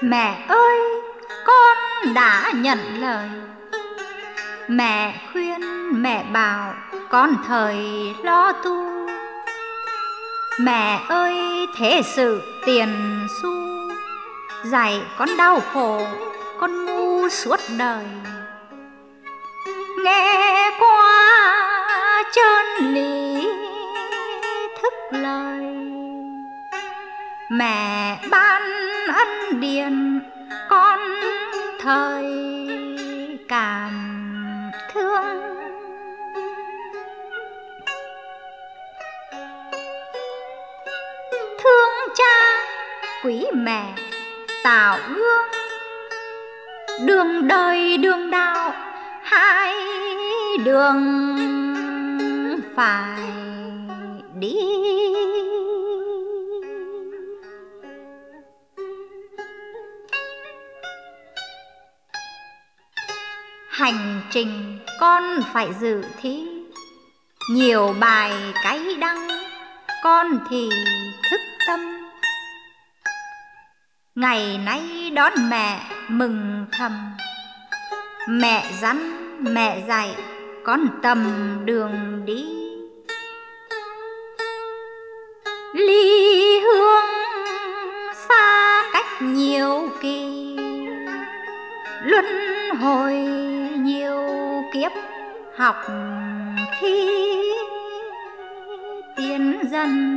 Mẹ ơi, con đã nhận lời. Mẹ khuyên, mẹ bảo con thời lo tu. Mẹ ơi, thế sự tiền xu dạy con đau khổ, con ngu suốt đời. Nghe qua chân lý thức lời, mẹ ban ân điển con thời cảm thương. Thương cha quý mẹ tạo gương, đường đời đường đạo hai đường phải đi. Hành trình con phải dự thi, nhiều bài cay đắng con thì thức tâm. Ngày nay đón mẹ mừng thầm, mẹ dặn mẹ dạy con tầm đường đi. Ly hương xa cách nhiều kỳ, luân hồi nhiều kiếp học khi tiến dần.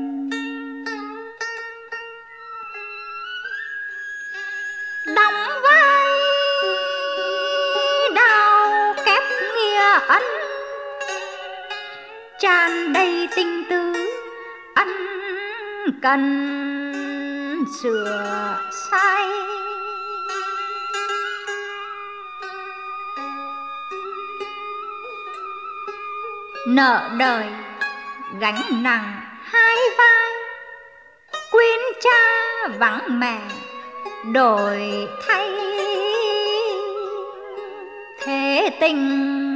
Đóng vai đào kép nghĩa ân, tràn đầy tình tứ ân cần sửa sai. Nợ đời gánh nặng hai vai, quên cha vắng mẹ đổi thay thế tình.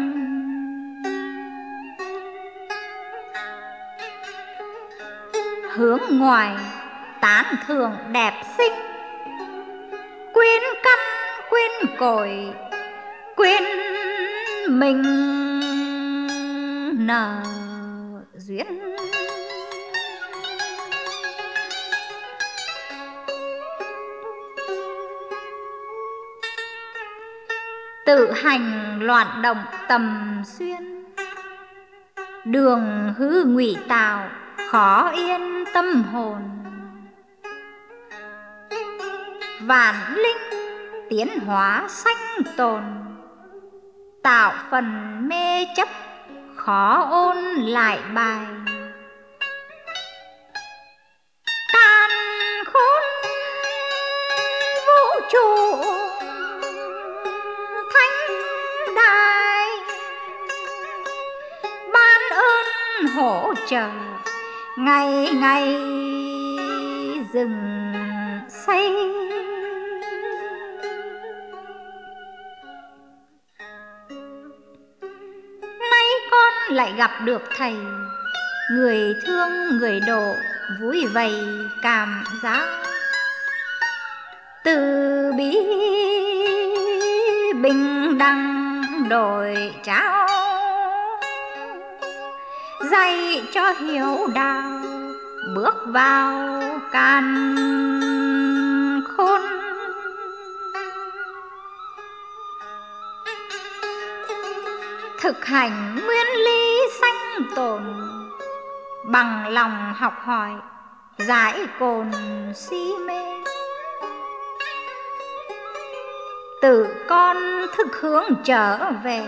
Hướng ngoài tán thưởng đẹp xinh, quên căn quên cội quên mình nợ duyên. Tự hành loạn động tầm xuyên, đường hư ngụy tạo khó yên tâm hồn. Vạn linh tiến hóa sanh tồn, tạo phần mê chấp khó ôn lại bài. Càn khôn vũ trụ thánh đại, ban ơn hỗ trợ ngày ngày dừng xây. Nay con lại gặp được thầy, người thương người độ vui vầy cảm giác. Từ bi bình đẳng đổi trao, dạy cho hiếu đạo bước vào càn khôn. Thực hành nguyên lý sanh tồn, bằng lòng học hỏi giải cồn si mê. Tự con thức hướng trở về,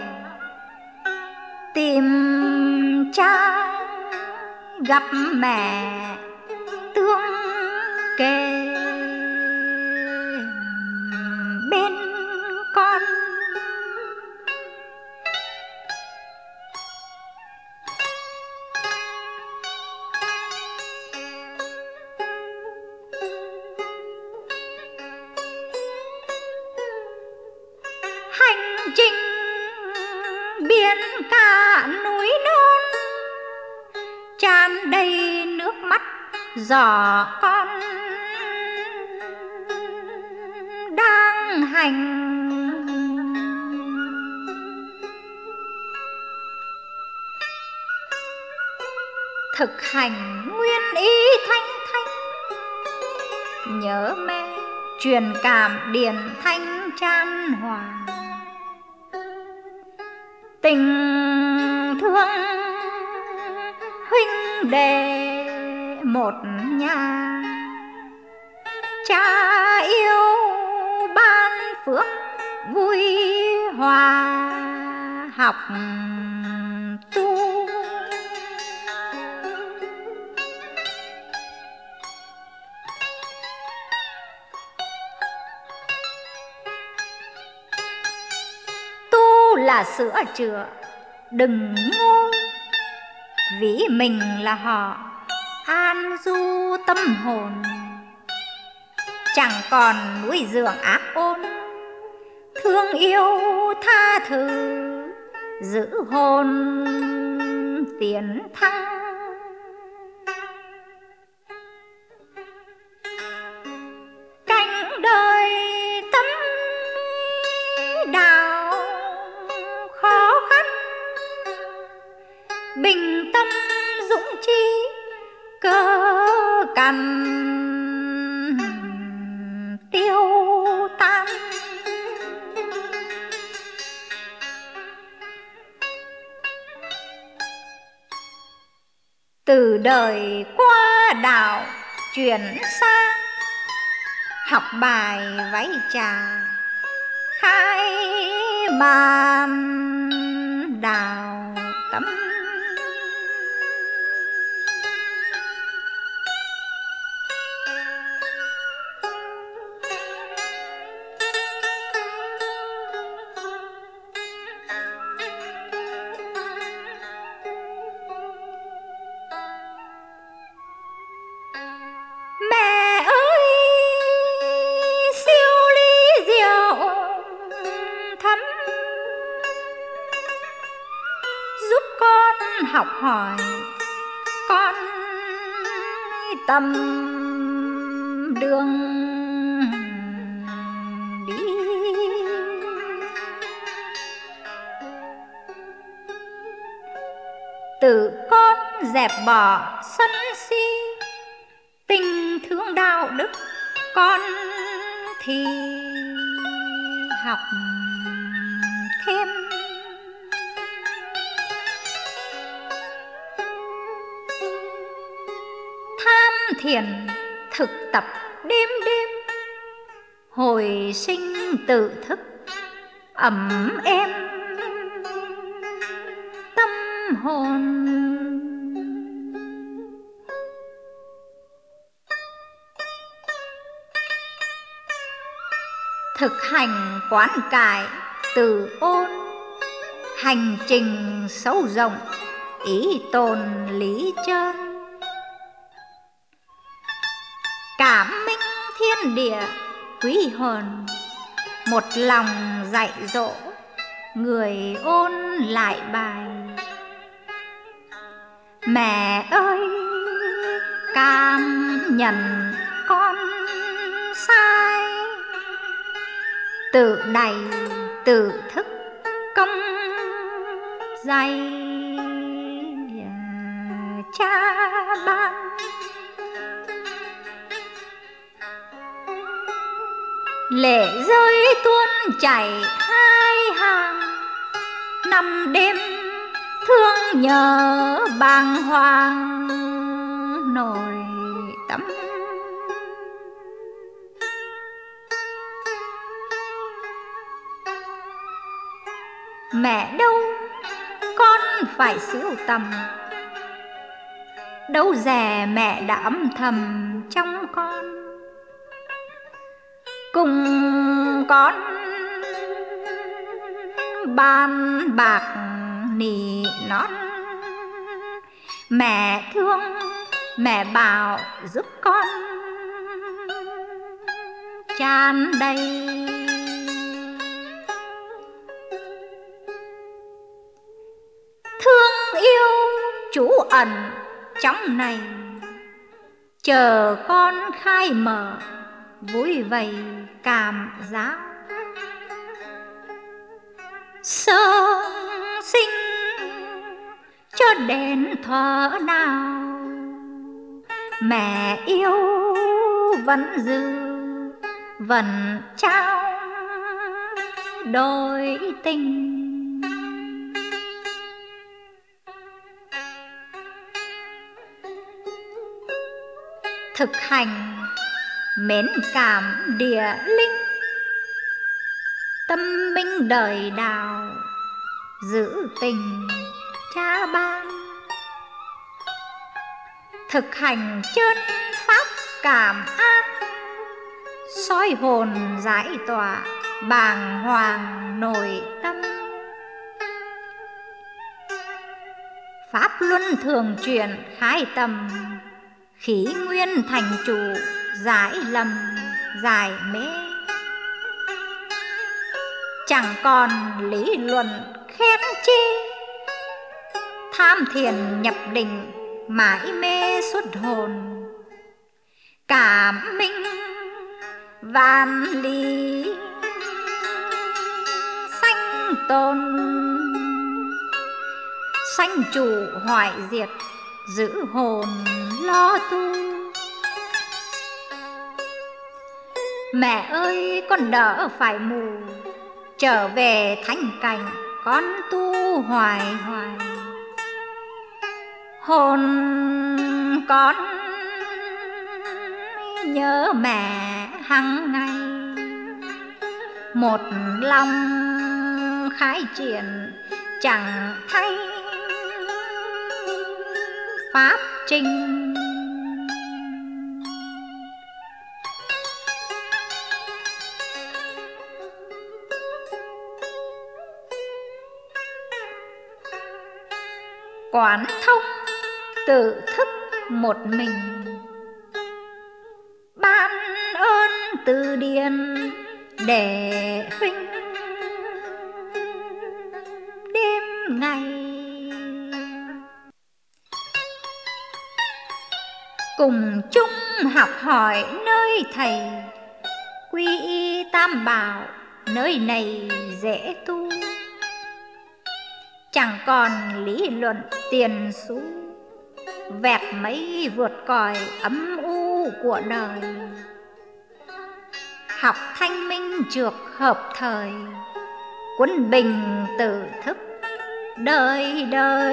tìm cha gặp mẹ tương kề bên con. Hành trình biển cả núi non, tràn đầy nước mắt giỏ con hành. Thực hành nguyên ý thanh thanh, nhớ mẹ truyền cảm điển thanh chan hòa. Tình thương huynh đệ một nhà, cha yêu ban phước vui hòa học tu. Tu là sữa chữa đừng ngu, ví mình là họ an du tâm hồn. Chẳng còn nuôi dưỡng ác ôn, thương yêu tha thứ giữ hồn tiến thăng. Cánh đời tâm đạo khó khăn, bình tâm dũng chi cơ cằn tiêu tan. Từ đời qua đạo chuyển sang, học bài váy trà khai ban đào tâm. Mẹ ơi siêu ly rượu thấm, giúp con học hỏi con tầm đường đi. Tự con dẹp bỏ sân si, tình thương đạo đức con thì học thêm. Tham thiền thực tập đêm đêm, hồi sinh tự thức ấm êm tâm hồn. Thực hành quán cải từ ôn, hành trình sâu rộng ý tồn lý trơn. Cảm minh thiên địa quý hồn, một lòng dạy dỗ người ôn lại bài. Mẹ ơi cảm nhận con sai, tự đầy tự thức công dạy cha ban. Lệ rơi tuôn chảy hai hàng, nằm đêm thương nhớ bàng hoàng nổi tâm. Mẹ đâu con phải sưu tầm, đâu dè mẹ đã âm thầm trong con. Cùng con bàn bạc nỉ non, mẹ thương mẹ bảo giúp con tràn đầy. Thương yêu trú ẩn trong này, chờ con khai mở vui vầy cảm giáo. sơ sinh cho đến thuở nào mẹ yêu vẫn giữ vẫn trao đôi tình. Thực hành mến cảm địa linh, tâm minh đời đạo giữ tình cha ban. Thực hành chân pháp cảm ác, soi hồn giải tỏa bàng hoàng nội tâm. Pháp luân thường chuyển khai tầm, khí nguyên thành trụ giải lầm giải mê. Chẳng còn lý luận khen chi, tham thiền nhập định mãi mê xuất hồn. Cảm minh vạn lý sanh tồn, sanh chủ hoại diệt giữ hồn lo tu. Mẹ ơi con đỡ phải mù, trở về thanh cảnh con tu hoài hoài. Hồn con nhớ mẹ hằng ngày, một lòng khai triển chẳng thay pháp trình. Quán thông tự thức một mình, ban ơn từ điển để huynh đêm ngày. Cùng chung học hỏi nơi thầy, quy y tam bảo nơi này dễ tu. Chẳng còn lý luận tiền xu, vẹt mấy vượt còi ấm u của đời. Học thanh minh trược hợp thời, quân bình tự thức đời đời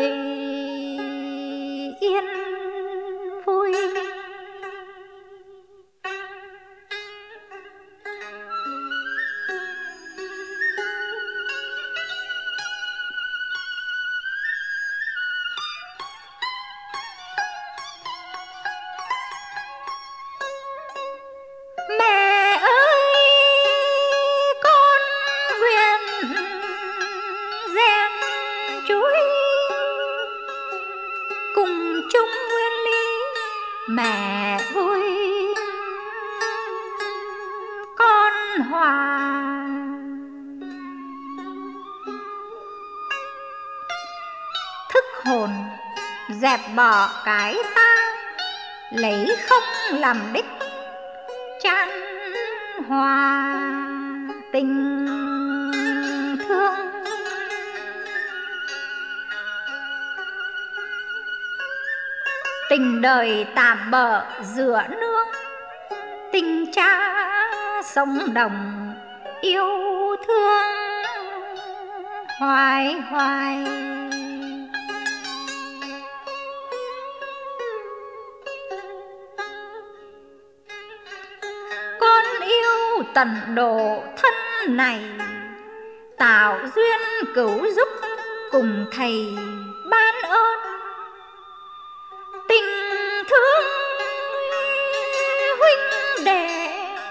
yên vui. Mẹ ơi con nguyện rèn chuối, cùng chung nguyên lý mẹ vui con hòa. Thức hồn dẹp bỏ cái ta, lấy không làm đích chan hòa tình thương. Tình đời tạm bợ giữa nương, tình cha sống đồng yêu thương hoài hoài. Con yêu tận độ thân này, tạo duyên cứu giúp cùng thầy ban ơn. Tình thương huynh đệ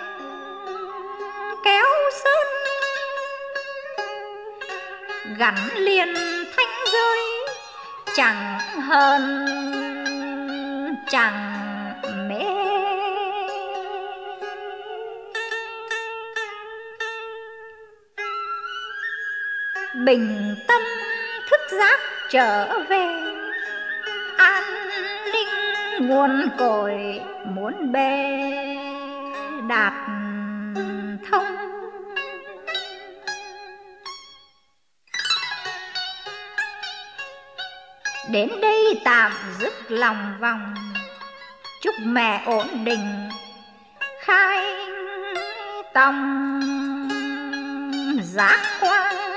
kéo sơn, gắn liền thanh giới chẳng hơn chẳng mê. Bình tâm thức giác trở về, an ninh nguồn cội muốn bề đạt thông. Đến đây tạm dứt lòng vòng, chúc mẹ ổn định khai tòng giác quan.